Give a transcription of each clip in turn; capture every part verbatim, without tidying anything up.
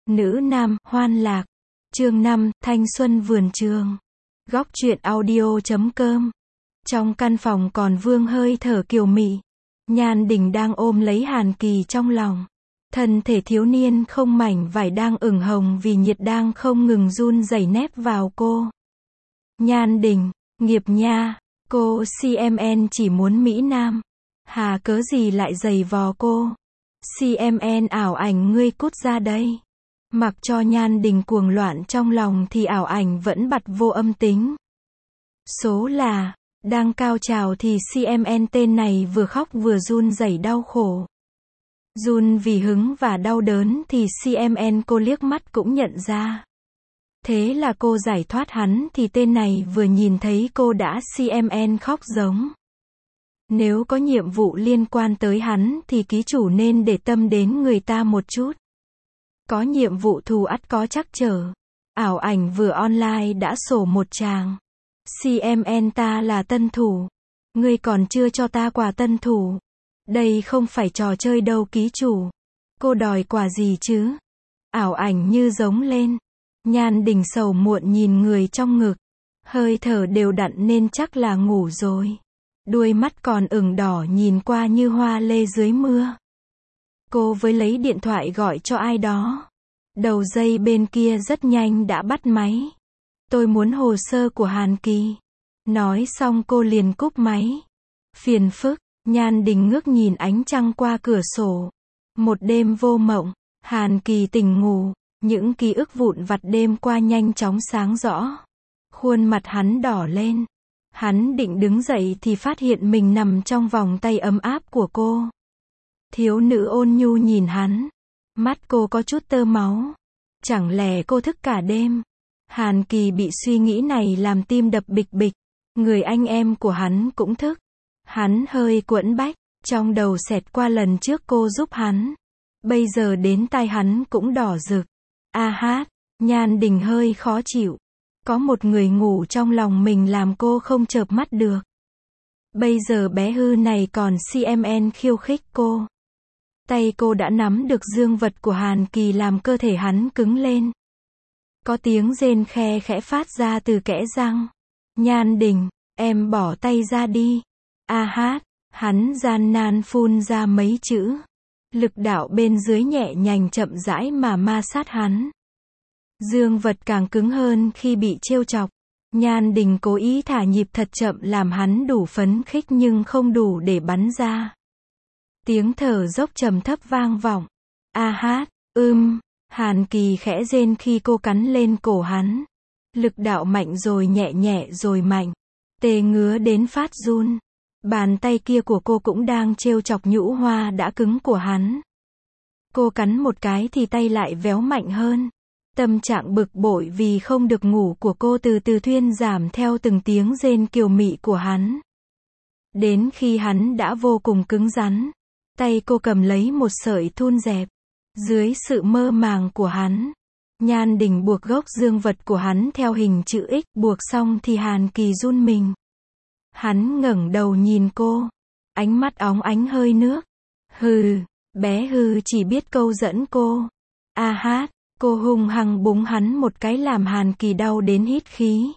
Nữ nam, hoan lạc. Chương năm, thanh xuân vườn trường. Góc truyện audio chấm com. Trong căn phòng còn vương hơi thở kiều mị. Nhan Đình đang ôm lấy Hàn Kỳ trong lòng. Thân thể thiếu niên không mảnh vải đang ửng hồng vì nhiệt đang không ngừng run rẩy nép vào cô. Nhan Đình, nghiệp nha, cô xê em en chỉ muốn Mỹ Nam. Hà cớ gì lại giày vò cô. xê em en ảo ảnh ngươi cút ra đây. Mặc cho Nhan Đình cuồng loạn trong lòng thì ảo ảnh vẫn bật vô âm tính. Số là, đang cao trào thì xê em en tên này vừa khóc vừa run rẩy đau khổ. Run vì hứng và đau đớn thì xê em en cô liếc mắt cũng nhận ra. Thế là cô giải thoát hắn thì tên này vừa nhìn thấy cô đã xê em en khóc giống. Nếu có nhiệm vụ liên quan tới hắn thì ký chủ nên để tâm đến người ta một chút. Có nhiệm vụ thù ắt có trắc trở. Ảo ảnh vừa online đã sổ một tràng. xê em en ta là tân thủ. Ngươi còn chưa cho ta quà tân thủ. Đây không phải trò chơi đâu ký chủ. Cô đòi quà gì chứ? Ảo ảnh như giống lên. Nhan Đình sầu muộn nhìn người trong ngực. Hơi thở đều đặn nên chắc là ngủ rồi. Đuôi mắt còn ửng đỏ nhìn qua như hoa lê dưới mưa. Cô với lấy điện thoại gọi cho ai đó. Đầu dây bên kia rất nhanh đã bắt máy. Tôi muốn hồ sơ của Hàn Kỳ. Nói xong cô liền cúp máy. Phiền phức, Nhan Đình ngước nhìn ánh trăng qua cửa sổ. Một đêm vô mộng, Hàn Kỳ tỉnh ngủ. Những ký ức vụn vặt đêm qua nhanh chóng sáng rõ. Khuôn mặt hắn đỏ lên. Hắn định đứng dậy thì phát hiện mình nằm trong vòng tay ấm áp của cô. Thiếu nữ ôn nhu nhìn hắn. Mắt cô có chút tơ máu. Chẳng lẽ cô thức cả đêm? Hàn Kỳ bị suy nghĩ này làm tim đập bịch bịch. Người anh em của hắn cũng thức. Hắn hơi quẫn bách. Trong đầu xẹt qua lần trước cô giúp hắn. Bây giờ đến tai hắn cũng đỏ rực. A hát, Nhan Đình hơi khó chịu. Có một người ngủ trong lòng mình làm cô không chợp mắt được. Bây giờ bé hư này còn xê em en khiêu khích cô. Tay cô đã nắm được dương vật của Hàn Kỳ làm cơ thể hắn cứng lên. Có tiếng rên khe khẽ phát ra từ kẽ răng. Nhan Đình, em bỏ tay ra đi. A hát, hắn gian nan phun ra mấy chữ. Lực đạo bên dưới nhẹ nhàng chậm rãi mà ma sát hắn. Dương vật càng cứng hơn khi bị trêu chọc. Nhan Đình cố ý thả nhịp thật chậm làm hắn đủ phấn khích nhưng không đủ để bắn ra. Tiếng thở dốc trầm thấp vang vọng. A hát, ưm, Hàn Kỳ khẽ rên khi cô cắn lên cổ hắn. Lực đạo mạnh rồi nhẹ nhẹ rồi mạnh. Tê ngứa đến phát run. Bàn tay kia của cô cũng đang trêu chọc nhũ hoa đã cứng của hắn. Cô cắn một cái thì tay lại véo mạnh hơn. Tâm trạng bực bội vì không được ngủ của cô từ từ thuyên giảm theo từng tiếng rên kiều mị của hắn. Đến khi hắn đã vô cùng cứng rắn. Tay cô cầm lấy một sợi thun dẹp. Dưới sự mơ màng của hắn. Nhan Đình buộc gốc dương vật của hắn theo hình chữ X. Buộc xong thì Hàn Kỳ run mình. Hắn ngẩng đầu nhìn cô. Ánh mắt óng ánh hơi nước. Hừ, bé hư chỉ biết câu dẫn cô. A hát, cô hung hăng búng hắn một cái làm Hàn Kỳ đau đến hít khí.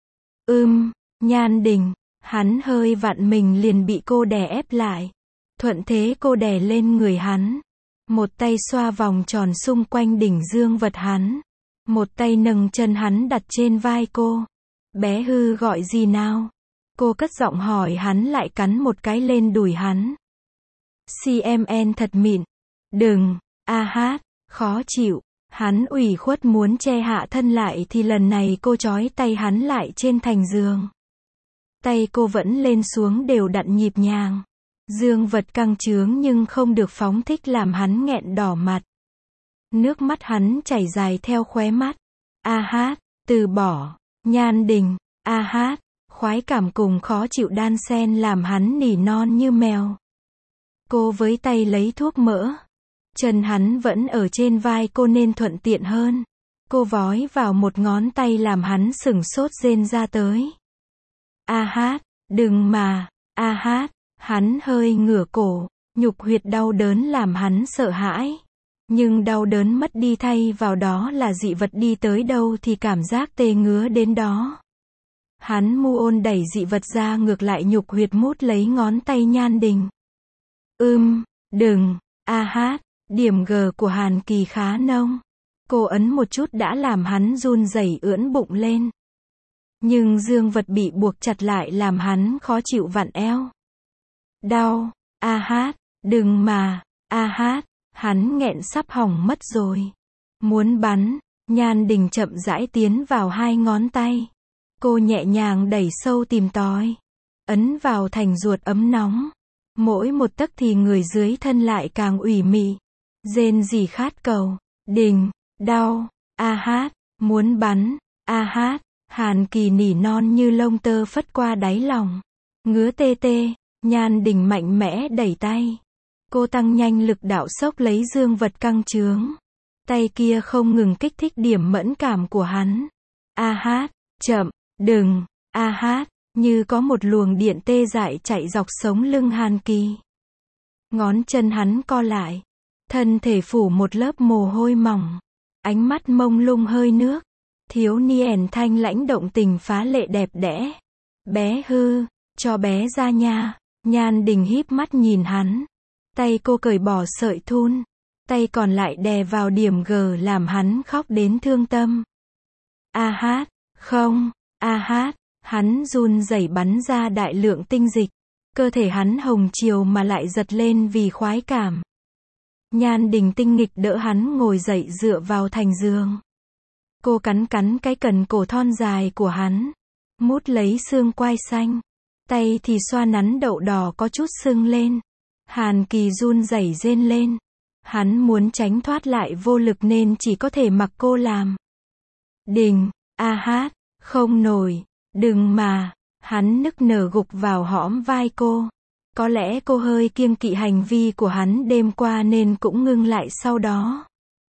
Ưm, Nhan Đình, hắn hơi vặn mình liền bị cô đè ép lại. Thuận thế cô đè lên người hắn. Một tay xoa vòng tròn xung quanh đỉnh dương vật hắn. Một tay nâng chân hắn đặt trên vai cô. Bé hư gọi gì nào? Cô cất giọng hỏi hắn lại cắn một cái lên đùi hắn. xê em en thật mịn. Đừng, a hát, khó chịu. Hắn ủy khuất muốn che hạ thân lại thì lần này cô trói tay hắn lại trên thành giường. Tay cô vẫn lên xuống đều đặn nhịp nhàng. Dương vật căng trướng nhưng không được phóng thích làm hắn nghẹn đỏ mặt. Nước mắt hắn chảy dài theo khóe mắt. A hát, từ bỏ. Nhan Đình, a hát, khoái cảm cùng khó chịu đan xen làm hắn nỉ non như mèo. Cô với tay lấy thuốc mỡ. Chân hắn vẫn ở trên vai cô nên thuận tiện hơn. Cô vói vào một ngón tay làm hắn sửng sốt rên ra tới. A hát, đừng mà, a hát, hắn hơi ngửa cổ, nhục huyệt đau đớn làm hắn sợ hãi. Nhưng đau đớn mất đi thay vào đó là dị vật đi tới đâu thì cảm giác tê ngứa đến đó. Hắn mu ôn đẩy dị vật ra ngược lại nhục huyệt mút lấy ngón tay Nhan Đình. Ưm, đừng, a hát, điểm G của Hàn Kỳ khá nông. Cô ấn một chút đã làm hắn run rẩy ưỡn bụng lên. Nhưng dương vật bị buộc chặt lại làm hắn khó chịu vặn eo. Đau, a hát, đừng mà, a hát, hắn nghẹn sắp hỏng mất rồi. Muốn bắn, Nhan Đình chậm rãi tiến vào hai ngón tay. Cô nhẹ nhàng đẩy sâu tìm tòi. Ấn vào thành ruột ấm nóng. Mỗi một tấc thì người dưới thân lại càng ủy mị. Rên rỉ khát cầu. Đình, đau, a hát, muốn bắn, a hát. Hàn Kỳ nỉ non như lông tơ phất qua đáy lòng. Ngứa tê tê, Nhan Đình mạnh mẽ đẩy tay. Cô tăng nhanh lực đạo xốc lấy dương vật căng trướng. Tay kia không ngừng kích thích điểm mẫn cảm của hắn. A hát, chậm, đừng, a hát, như có một luồng điện tê dại chạy dọc sống lưng Hàn Kỳ. Ngón chân hắn co lại. Thân thể phủ một lớp mồ hôi mỏng. Ánh mắt mông lung hơi nước. Thiếu niên thanh lãnh động tình phá lệ đẹp đẽ. Bé hư, cho bé ra nha. Nhan Đình híp mắt nhìn hắn. Tay cô cởi bỏ sợi thun. Tay còn lại đè vào điểm G làm hắn khóc đến thương tâm. A hát, không, a hát, hắn run rẩy bắn ra đại lượng tinh dịch. Cơ thể hắn hồng chiều mà lại giật lên vì khoái cảm. Nhan Đình tinh nghịch đỡ hắn ngồi dậy dựa vào thành giường. Cô cắn cắn cái cần cổ thon dài của hắn. Mút lấy xương quai xanh. Tay thì xoa nắn đậu đỏ có chút sưng lên. Hàn Kỳ run rẩy rên lên. Hắn muốn tránh thoát lại vô lực nên chỉ có thể mặc cô làm. Đình, a hát, không nổi, đừng mà. Hắn nức nở gục vào hõm vai cô. Có lẽ cô hơi kiêng kỵ hành vi của hắn đêm qua nên cũng ngưng lại sau đó.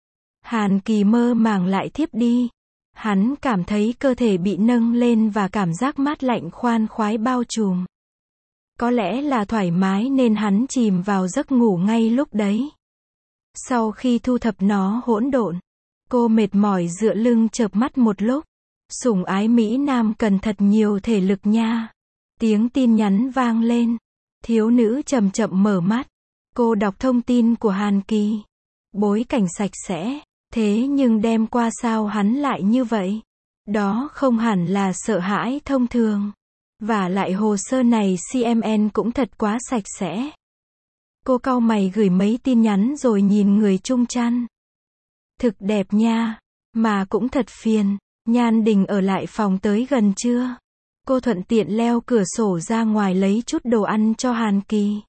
Hàn Kỳ mơ màng lại thiếp đi. Hắn cảm thấy cơ thể bị nâng lên và cảm giác mát lạnh khoan khoái bao trùm. Có lẽ là thoải mái nên hắn chìm vào giấc ngủ ngay lúc đấy. Sau khi thu thập nó hỗn độn, cô mệt mỏi dựa lưng chợp mắt một lúc. Sủng ái Mỹ Nam cần thật nhiều thể lực nha. Tiếng tin nhắn vang lên. Thiếu nữ chậm chậm mở mắt. Cô đọc thông tin của Hàn Kỳ. Bối cảnh sạch sẽ. Thế nhưng đêm qua sao hắn lại như vậy? Đó không hẳn là sợ hãi thông thường. Và lại hồ sơ này xê em en cũng thật quá sạch sẽ. Cô cau mày gửi mấy tin nhắn rồi nhìn người chung chăn. Thực đẹp nha. Mà cũng thật phiền. Nhan Đình ở lại phòng tới gần trưa. Cô thuận tiện leo cửa sổ ra ngoài lấy chút đồ ăn cho Hàn Kỳ.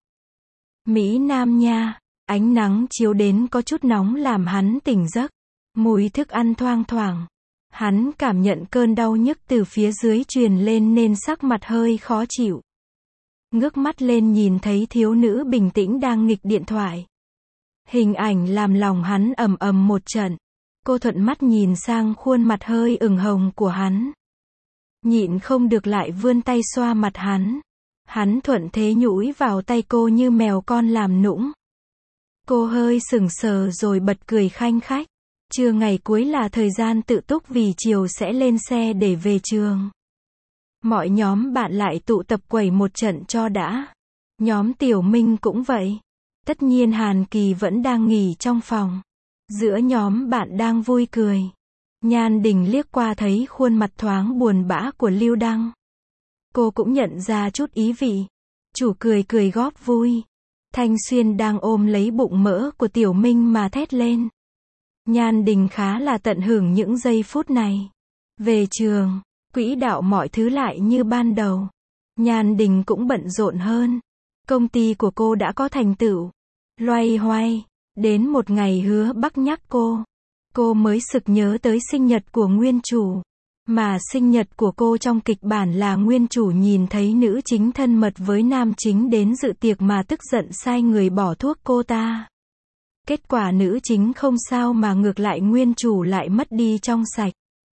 Mỹ Nam nha. Ánh nắng chiếu đến có chút nóng làm hắn tỉnh giấc. Mùi thức ăn thoang thoảng. Hắn cảm nhận cơn đau nhức từ phía dưới truyền lên nên sắc mặt hơi khó chịu. Ngước mắt lên nhìn thấy thiếu nữ bình tĩnh đang nghịch điện thoại. Hình ảnh làm lòng hắn ầm ầm một trận. Cô thuận mắt nhìn sang khuôn mặt hơi ửng hồng của hắn. Nhịn không được lại vươn tay xoa mặt hắn. Hắn thuận thế nhũi vào tay cô như mèo con làm nũng. Cô hơi sững sờ rồi bật cười khanh khách. Trưa ngày cuối là thời gian tự túc vì chiều sẽ lên xe để về trường. Mọi nhóm bạn lại tụ tập quẩy một trận cho đã. Nhóm Tiểu Minh cũng vậy. Tất nhiên Hàn Kỳ vẫn đang nghỉ trong phòng. Giữa nhóm bạn đang vui cười. Nhan Đình liếc qua thấy khuôn mặt thoáng buồn bã của Lưu Đăng. Cô cũng nhận ra chút ý vị. Chủ cười cười góp vui. Thanh Xuyên đang ôm lấy bụng mỡ của Tiểu Minh mà thét lên. Nhan Đình khá là tận hưởng những giây phút này. Về trường, quỹ đạo mọi thứ lại như ban đầu. Nhan Đình cũng bận rộn hơn. Công ty của cô đã có thành tựu. Loay hoay. Đến một ngày Hứa Bắc nhắc cô. Cô mới sực nhớ tới sinh nhật của nguyên chủ. Mà sinh nhật của cô trong kịch bản là nguyên chủ nhìn thấy nữ chính thân mật với nam chính đến dự tiệc mà tức giận sai người bỏ thuốc cô ta. Kết quả nữ chính không sao mà ngược lại nguyên chủ lại mất đi trong sạch.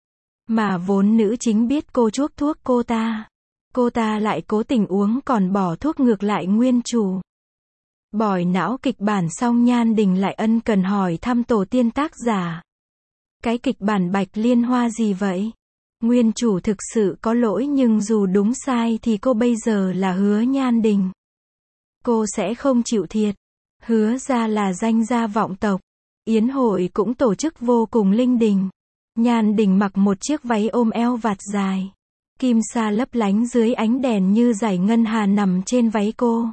Mà vốn nữ chính biết cô chuốc thuốc cô ta. Cô ta lại cố tình uống còn bỏ thuốc ngược lại nguyên chủ. Bỏi não kịch bản xong Nhan Đình lại ân cần hỏi thăm tổ tiên tác giả. Cái kịch bản Bạch Liên Hoa gì vậy? Nguyên chủ thực sự có lỗi nhưng dù đúng sai thì cô bây giờ là Hứa Nhan Đình. Cô sẽ không chịu thiệt. Hứa ra là danh gia vọng tộc. Yến hội cũng tổ chức vô cùng linh đình. Nhan Đình mặc một chiếc váy ôm eo vạt dài. Kim sa lấp lánh dưới ánh đèn như dải ngân hà nằm trên váy cô.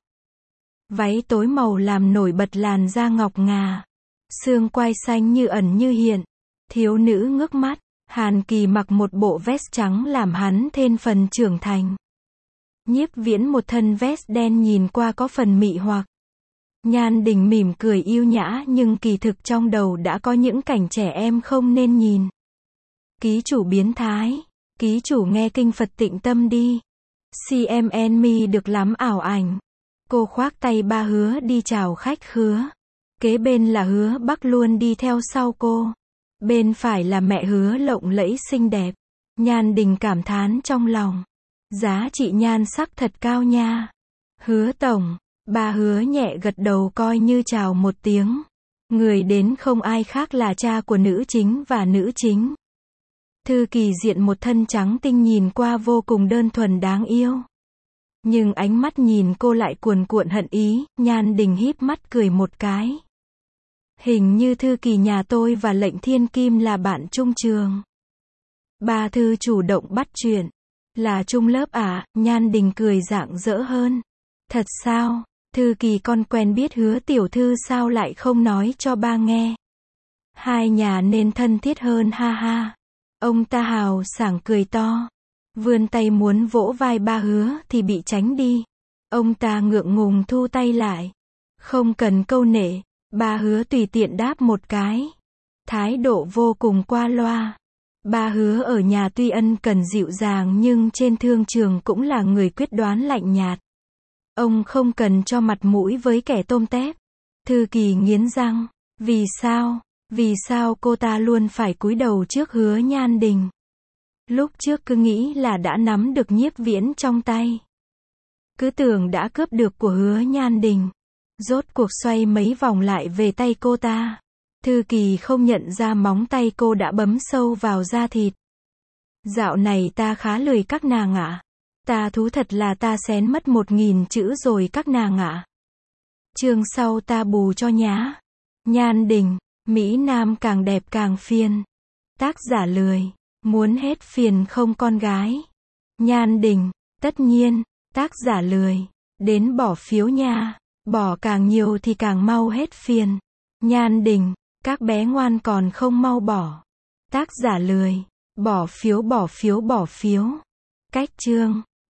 Váy tối màu làm nổi bật làn da ngọc ngà. Xương quai xanh như ẩn như hiện. Thiếu nữ ngước mắt. Hàn Kỳ mặc một bộ vest trắng làm hắn thêm phần trưởng thành. Nhiếp Viễn một thân vest đen nhìn qua có phần mị hoặc. Nhan Đình mỉm cười yêu nhã nhưng kỳ thực trong đầu đã có những cảnh trẻ em không nên nhìn. Ký chủ biến thái. Ký chủ nghe kinh Phật tịnh tâm đi. xê em en me được lắm ảo ảnh. Cô khoác tay ba Hứa đi chào khách khứa. Kế bên là Hứa Bắc luôn đi theo sau cô. Bên phải là mẹ Hứa lộng lẫy xinh đẹp. Nhan Đình cảm thán trong lòng. Giá trị nhan sắc thật cao nha. Hứa tổng. Ba Hứa nhẹ gật đầu coi như chào một tiếng. Người đến không ai khác là cha của nữ chính và nữ chính. Thư Kỳ diện một thân trắng tinh nhìn qua vô cùng đơn thuần đáng yêu. Nhưng ánh mắt nhìn cô lại cuồn cuộn hận ý, Nhan Đình híp mắt cười một cái. Hình như Thư Kỳ nhà tôi và Lệnh Thiên Kim là bạn chung trường. Ba Thư chủ động bắt chuyện. Là chung lớp à? Nhan Đình cười rạng rỡ hơn. Thật sao? Thư Kỳ con quen biết Hứa tiểu thư sao lại không nói cho ba nghe? Hai nhà nên thân thiết hơn ha ha. Ông ta hào sảng cười to. Vươn tay muốn vỗ vai ba Hứa thì bị tránh đi. Ông ta ngượng ngùng thu tay lại. Không cần câu nệ. Ba Hứa tùy tiện đáp một cái. Thái độ vô cùng qua loa. Ba Hứa ở nhà tuy ân cần dịu dàng nhưng trên thương trường cũng là người quyết đoán lạnh nhạt. Ông không cần cho mặt mũi với kẻ tôm tép. Thư Kỳ nghiến răng. Vì sao? Vì sao cô ta luôn phải cúi đầu trước Hứa Nhan Đình? Lúc trước cứ nghĩ là đã nắm được Nhiếp Viễn trong tay. Cứ tưởng đã cướp được của Hứa Nhan Đình. Rốt cuộc xoay mấy vòng lại về tay cô ta. Thư Kỳ không nhận ra móng tay cô đã bấm sâu vào da thịt. Dạo này ta khá lười các nàng ạ. Ta thú thật là ta xén mất một nghìn chữ rồi các nàng ạ. Chương sau ta bù cho nhá. Nhan Đình. Mỹ Nam càng đẹp càng phiền. Tác giả lười. Muốn hết phiền không con gái. Nhan Đình. Tất nhiên. Tác giả lười. Đến bỏ phiếu nha. Bỏ càng nhiều thì càng mau hết phiền. Nhan Đình. Các bé ngoan còn không mau bỏ. Tác giả lười. Bỏ phiếu bỏ phiếu bỏ phiếu. Cách chương.